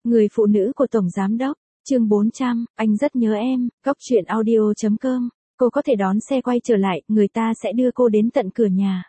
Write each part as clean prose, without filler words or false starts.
Người phụ nữ của Tổng Giám Đốc, chương 400, anh rất nhớ em, Cóc truyện audio.com. Cô có thể đón xe quay trở lại, người ta sẽ đưa cô đến tận cửa nhà.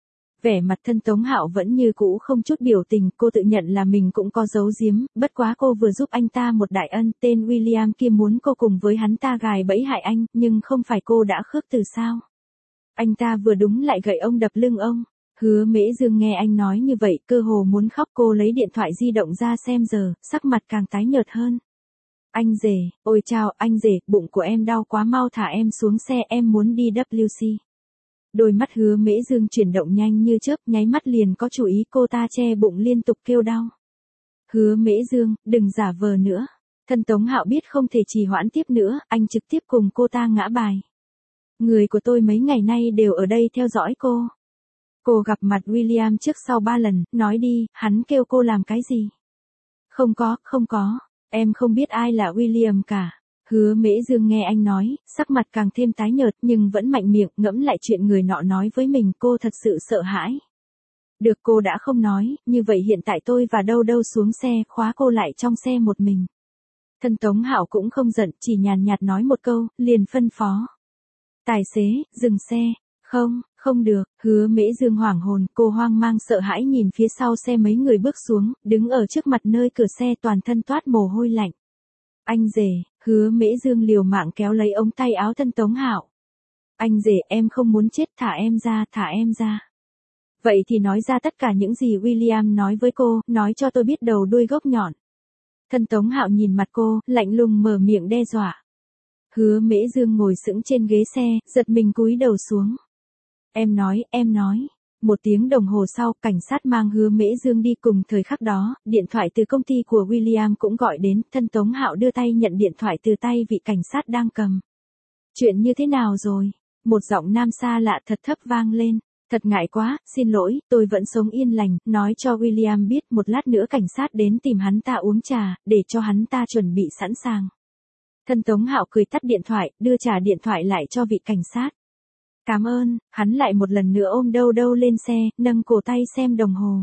Vẻ mặt thân Tống Hạo vẫn như cũ không chút biểu tình, cô tự nhận là mình cũng có giấu giếm, bất quá cô vừa giúp anh ta một đại ân, tên William kia muốn cô cùng với hắn ta gài bẫy hại anh, nhưng không phải cô đã khước từ sao? Anh ta vừa đúng lại gậy ông đập lưng ông. Hứa Mễ Dương nghe anh nói như vậy, cơ hồ muốn khóc, cô lấy điện thoại di động ra xem giờ, sắc mặt càng tái nhợt hơn. Anh rể, ôi chao, anh rể, bụng của em đau quá, mau thả em xuống xe, em muốn đi WC. Đôi mắt Hứa Mễ Dương chuyển động nhanh như chớp, nháy mắt liền có chủ ý, cô ta che bụng liên tục kêu đau. Hứa Mễ Dương, đừng giả vờ nữa. Thân Tống Hạo biết không thể trì hoãn tiếp nữa, anh trực tiếp cùng cô ta ngã bài. Người của tôi mấy ngày nay đều ở đây theo dõi cô. Cô gặp mặt William trước sau 3 lần, nói đi, hắn kêu cô làm cái gì? Không có, em không biết ai là William cả. Hứa Mễ Dương nghe anh nói, sắc mặt càng thêm tái nhợt nhưng vẫn mạnh miệng ngẫm lại chuyện người nọ nói với mình, cô thật sự sợ hãi. Được, cô đã không nói, như vậy hiện tại tôi và Đâu Đâu xuống xe, khóa cô lại trong xe một mình. Thân Tống Hạo cũng không giận, chỉ nhàn nhạt nói một câu, liền phân phó. Tài xế, dừng xe. Không được, Hứa Mễ Dương hoảng hồn, cô hoang mang sợ hãi nhìn phía sau xe mấy người bước xuống, đứng ở trước mặt nơi cửa xe toàn thân toát mồ hôi lạnh. Anh rể, Hứa Mễ Dương liều mạng kéo lấy ống tay áo thân Tống Hạo. Anh rể, em không muốn chết, thả em ra. Vậy thì nói ra tất cả những gì William nói với cô, nói cho tôi biết đầu đuôi gốc nhọn. Thân Tống Hạo nhìn mặt cô, lạnh lùng mở miệng đe dọa. Hứa Mễ Dương ngồi sững trên ghế xe, giật mình cúi đầu xuống. Em nói. Một tiếng đồng hồ sau, cảnh sát mang Hứa Mễ Dương đi. Cùng thời khắc đó, điện thoại từ công ty của William cũng gọi đến, thân Tống Hạo đưa tay nhận điện thoại từ tay vị cảnh sát đang cầm. Chuyện như thế nào rồi? Một giọng nam xa lạ thật thấp vang lên. Thật ngại quá, xin lỗi, tôi vẫn sống yên lành, nói cho William biết một lát nữa cảnh sát đến tìm hắn ta uống trà, để cho hắn ta chuẩn bị sẵn sàng. Thân Tống Hạo cười tắt điện thoại, đưa trả điện thoại lại cho vị cảnh sát. Cảm ơn, hắn lại một lần nữa ôm Đâu Đâu lên xe, nâng cổ tay xem đồng hồ.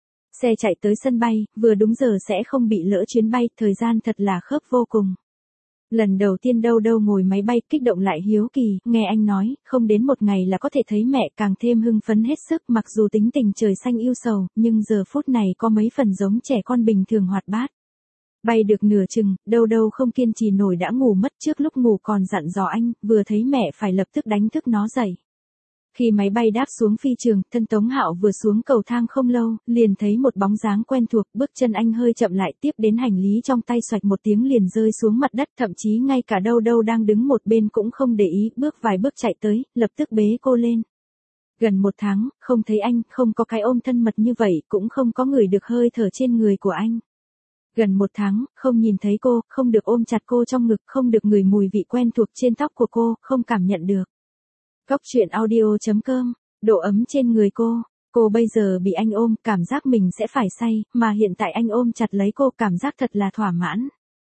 Xe chạy tới sân bay, vừa đúng giờ sẽ không bị lỡ chuyến bay, thời gian thật là khớp vô cùng. Lần đầu tiên Đâu Đâu ngồi máy bay, kích động lại hiếu kỳ, nghe anh nói, không đến một ngày là có thể thấy mẹ, càng thêm hưng phấn hết sức, mặc dù tính tình trời xanh yêu sầu, nhưng giờ phút này có mấy phần giống trẻ con bình thường hoạt bát. Bay được nửa chừng, Đâu Đâu không kiên trì nổi đã ngủ mất, trước lúc ngủ còn dặn dò anh, vừa thấy mẹ phải lập tức đánh thức nó dậy. Khi máy bay đáp xuống phi trường, thân Tống Hạo vừa xuống cầu thang không lâu, liền thấy một bóng dáng quen thuộc, bước chân anh hơi chậm lại, tiếp đến hành lý trong tay xoạch một tiếng liền rơi xuống mặt đất, thậm chí ngay cả Đâu Đâu đang đứng một bên cũng không để ý, bước vài bước chạy tới, lập tức bế cô lên. Gần 1 tháng, không thấy anh, không có cái ôm thân mật như vậy, cũng không có ngửi được hơi thở trên người của anh. Gần 1 tháng, không nhìn thấy cô, không được ôm chặt cô trong ngực, không được ngửi mùi vị quen thuộc trên tóc của cô, không cảm nhận được. Cóc truyện audio.com, độ ấm trên người cô bây giờ bị anh ôm, cảm giác mình sẽ phải say, mà hiện tại anh ôm chặt lấy cô, cảm giác thật là thỏa mãn.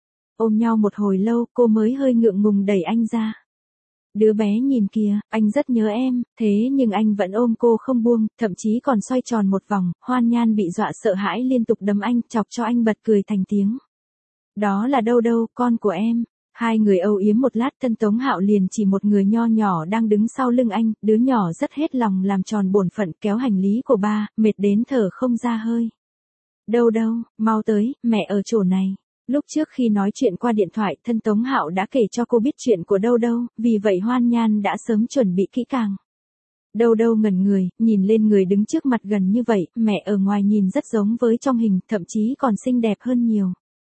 Ôm nhau một hồi lâu, cô mới hơi ngượng ngùng đẩy anh ra. Đứa bé nhìn kìa, anh rất nhớ em, thế nhưng anh vẫn ôm cô không buông, thậm chí còn xoay tròn một vòng, Hoan Nhan bị dọa sợ hãi liên tục đấm anh, chọc cho anh bật cười thành tiếng. Đó là Đâu Đâu, con của em. Hai người âu yếm một lát, thân Tống Hạo liền chỉ một người nho nhỏ đang đứng sau lưng anh, đứa nhỏ rất hết lòng làm tròn bổn phận kéo hành lý của ba, mệt đến thở không ra hơi. Đâu Đâu, mau tới, mẹ ở chỗ này. Lúc trước khi nói chuyện qua điện thoại, thân Tống Hạo đã kể cho cô biết chuyện của Đâu Đâu, vì vậy Hoan Nhan đã sớm chuẩn bị kỹ càng. Đâu Đâu ngẩn người, nhìn lên người đứng trước mặt gần như vậy, mẹ ở ngoài nhìn rất giống với trong hình, thậm chí còn xinh đẹp hơn nhiều.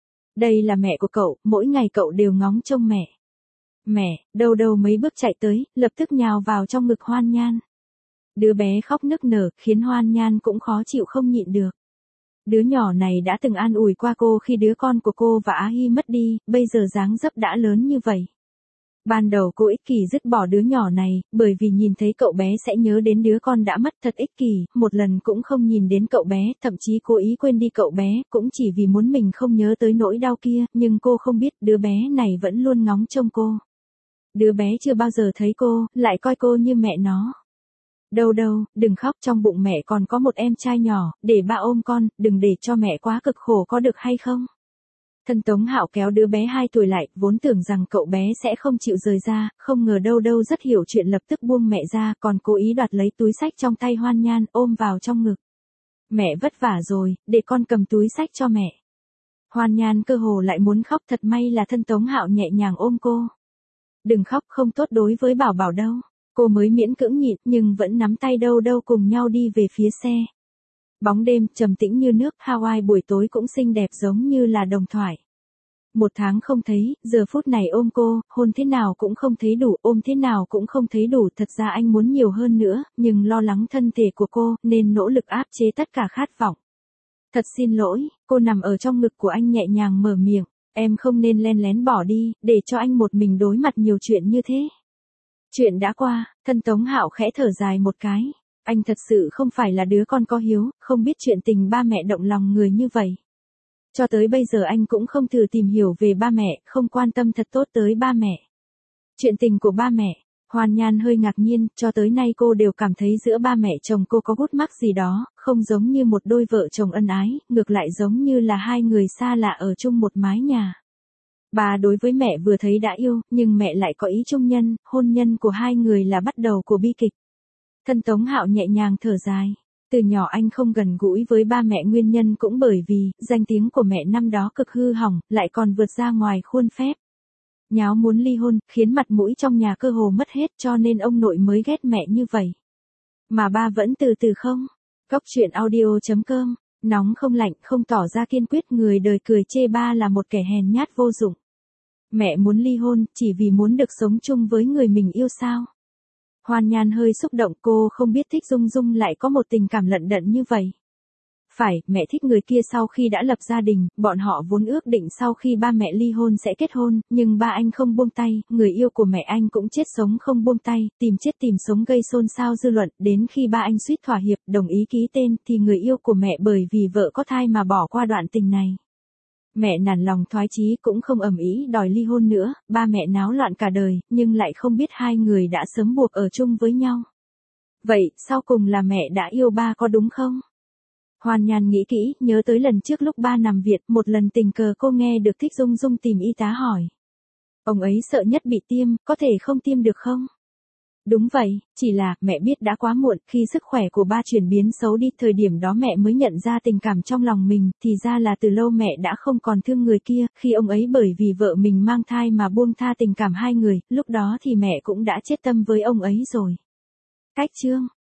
Đây là mẹ của cậu, mỗi ngày cậu đều ngóng trông mẹ. Mẹ, Đâu Đâu mấy bước chạy tới, lập tức nhào vào trong ngực Hoan Nhan. Đứa bé khóc nức nở, khiến Hoan Nhan cũng khó chịu không nhịn được. Đứa nhỏ này đã từng an ủi qua cô khi đứa con của cô và Á Hy mất đi, bây giờ dáng dấp đã lớn như vậy. Ban đầu cô ích kỷ dứt bỏ đứa nhỏ này, bởi vì nhìn thấy cậu bé sẽ nhớ đến đứa con đã mất, thật ích kỷ, một lần cũng không nhìn đến cậu bé, thậm chí cố ý quên đi cậu bé, cũng chỉ vì muốn mình không nhớ tới nỗi đau kia, nhưng cô không biết đứa bé này vẫn luôn ngóng trông cô. Đứa bé chưa bao giờ thấy cô, lại coi cô như mẹ nó. Đâu đâu, đừng khóc, trong bụng mẹ còn có một em trai nhỏ, để ba ôm con, đừng để cho mẹ quá cực khổ có được hay không? Thân Tống Hạo kéo đứa bé 2 tuổi lại, vốn tưởng rằng cậu bé sẽ không chịu rời ra, không ngờ đâu đâu rất hiểu chuyện lập tức buông mẹ ra, còn cố ý đoạt lấy túi xách trong tay Hoan Nhan, ôm vào trong ngực. Mẹ vất vả rồi, để con cầm túi xách cho mẹ. Hoan Nhan cơ hồ lại muốn khóc, thật may là thân Tống Hạo nhẹ nhàng ôm cô. Đừng khóc, không tốt đối với Bảo Bảo đâu. Cô mới miễn cưỡng nhịn, nhưng vẫn nắm tay đâu đâu cùng nhau đi về phía xe. Bóng đêm, trầm tĩnh như nước, Hawaii buổi tối cũng xinh đẹp giống như là đồng thoại. 1 tháng không thấy, giờ phút này ôm cô, hôn thế nào cũng không thấy đủ, ôm thế nào cũng không thấy đủ, thật ra anh muốn nhiều hơn nữa, nhưng lo lắng thân thể của cô, nên nỗ lực áp chế tất cả khát vọng. Thật xin lỗi, cô nằm ở trong ngực của anh nhẹ nhàng mở miệng, em không nên len lén bỏ đi, để cho anh một mình đối mặt nhiều chuyện như thế. Chuyện đã qua, thân Tống Hạo khẽ thở dài một cái. Anh thật sự không phải là đứa con có hiếu, không biết chuyện tình ba mẹ động lòng người như vậy. Cho tới bây giờ anh cũng không thử tìm hiểu về ba mẹ, không quan tâm thật tốt tới ba mẹ. Chuyện tình của ba mẹ, Hoan Nhan hơi ngạc nhiên, cho tới nay cô đều cảm thấy giữa ba mẹ chồng cô có gút mắc gì đó, không giống như một đôi vợ chồng ân ái, ngược lại giống như là hai người xa lạ ở chung một mái nhà. Bà đối với mẹ vừa thấy đã yêu, nhưng mẹ lại có ý chung nhân, hôn nhân của hai người là bắt đầu của bi kịch. Thân Tống Hạo nhẹ nhàng thở dài. Từ nhỏ anh không gần gũi với ba mẹ, nguyên nhân cũng bởi vì, danh tiếng của mẹ năm đó cực hư hỏng, lại còn vượt ra ngoài khuôn phép. Nháo muốn ly hôn, khiến mặt mũi trong nhà cơ hồ mất hết, cho nên ông nội mới ghét mẹ như vậy. Mà ba vẫn từ từ không. Góc truyện audio.com, nóng không lạnh, không tỏ ra kiên quyết, người đời cười chê ba là một kẻ hèn nhát vô dụng. Mẹ muốn ly hôn, chỉ vì muốn được sống chung với người mình yêu sao? Hoan Nhan hơi xúc động, cô không biết Thích Dung Dung lại có một tình cảm lận đận như vậy. Phải, mẹ thích người kia sau khi đã lập gia đình, bọn họ vốn ước định sau khi ba mẹ ly hôn sẽ kết hôn, nhưng ba anh không buông tay, người yêu của mẹ anh cũng chết sống không buông tay, tìm chết tìm sống gây xôn xao dư luận, đến khi ba anh suýt thỏa hiệp, đồng ý ký tên, thì người yêu của mẹ bởi vì vợ có thai mà bỏ qua đoạn tình này. Mẹ nản lòng thoái chí cũng không ầm ĩ đòi ly hôn nữa, ba mẹ náo loạn cả đời, nhưng lại không biết hai người đã sớm buộc ở chung với nhau. Vậy, sau cùng là mẹ đã yêu ba có đúng không? Hoan Nhan nghĩ kỹ, nhớ tới lần trước lúc ba nằm viện, một lần tình cờ cô nghe được Thích Dung Dung tìm y tá hỏi. Ông ấy sợ nhất bị tiêm, có thể không tiêm được không? Đúng vậy, chỉ là, mẹ biết đã quá muộn, khi sức khỏe của ba chuyển biến xấu đi, thời điểm đó mẹ mới nhận ra tình cảm trong lòng mình, thì ra là từ lâu mẹ đã không còn thương người kia, khi ông ấy bởi vì vợ mình mang thai mà buông tha tình cảm hai người, lúc đó thì mẹ cũng đã chết tâm với ông ấy rồi. Cách chương